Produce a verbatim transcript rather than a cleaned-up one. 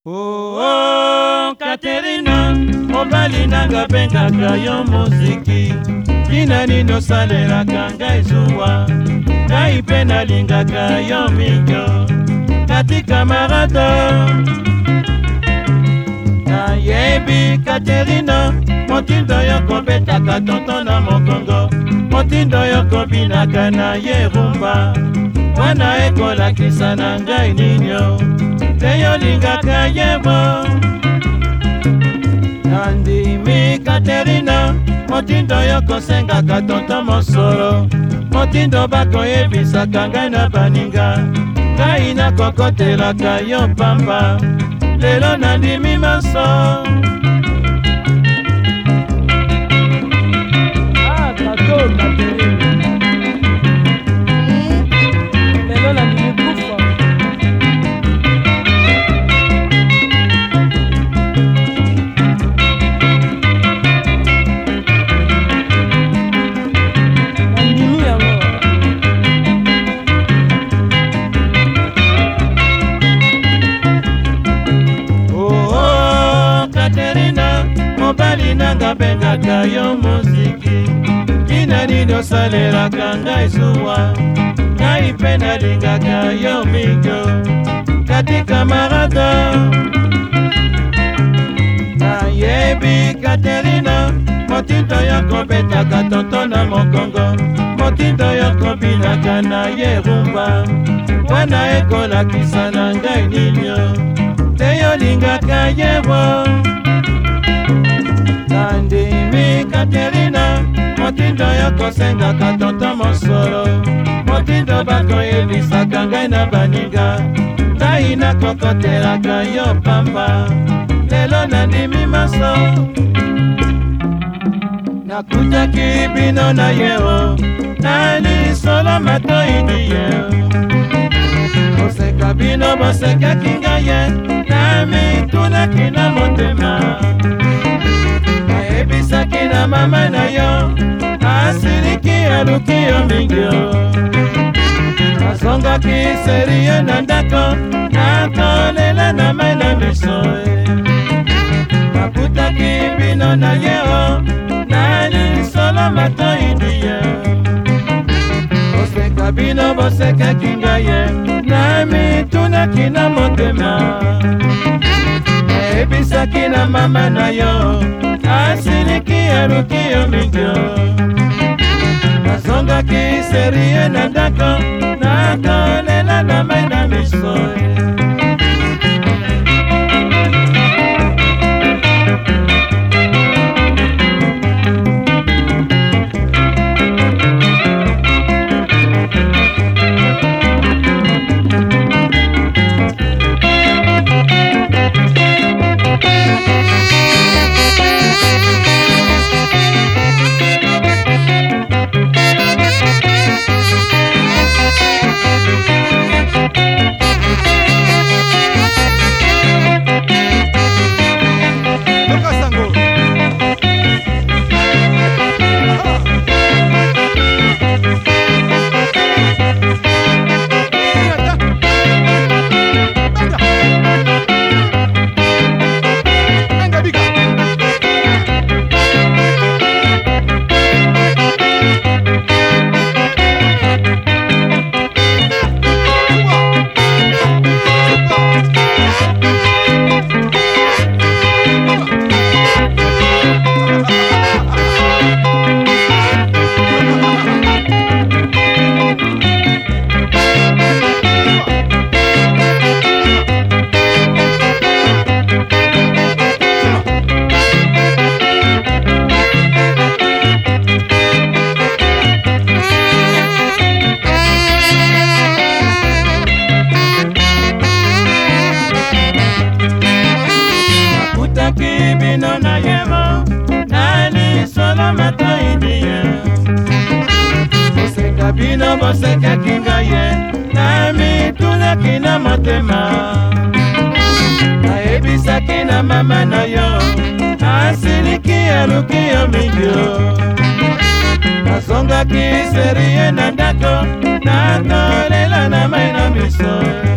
Oh, oh, Katerina, mobali nanga bengaka yo muziki. Tina nino salelaka ngai zuwa, ngai mpe nalingaka yo mingi kati kamarado. Nayebi Katerina, motindo yo kobetaka tonton na mokongo, motindo yo kobinaka na ye rumba. Wana ekolakisa na ngai ninyo te yo lingaka yebo. Nandimi Katerina, motindo yo kosengaka tonton mosolo, motindo bakoyebisaka ngai na baninga, ngai nakokotelaka yo pamba. Lelo nandimi maso. Ah, kato Katerina, lelo nandimi kufa. Mobali nanga bengaka yo muziki. Tina nino salelaka ngai zuwa, ngai mpe nalingaka yo mingi kati kamarado. Nayebi Katerina, motindo yo kobetaka tonton na mokongo, motindo yo kobinaka na ye rumba. Wana ekolakisa na ngai ninyo te yo lingaka yebo. Nandimi Katerina, motindo yo kosengaka tonton mosolo, motindo bakoyebisaka ngai na baninga, ngai nakokotelaka yo pamba. Lelo nandimi maso. Nakutaki bino na yeo, na lisolo matoindi ye. Boseka bino bosekaki ngai ye, na mitunaki na motema. Ebisaki na mama na yo, asiliki aluki yo mingi. Azongaki serio na ndako, nakolela na mai na miso. Nakutaki bino na yeo, na lisolo matoindi ye. Boseka bino bosekaki ngai ye, na mitunaki na motema. Ebisaki na mama na yo, asiliki aluki yo mingi. Nazongaki serie na ndako, nakolela na mai na miso. Bino na yemo, na lisolo matoindi ye. Boseka bino bosekaki ngai ye, na mitunaki na motema. Nayebisaki na mama na yo, asiliki aluki yo mingi. Nazongaki serie na ndako, nakolela na mai na miso.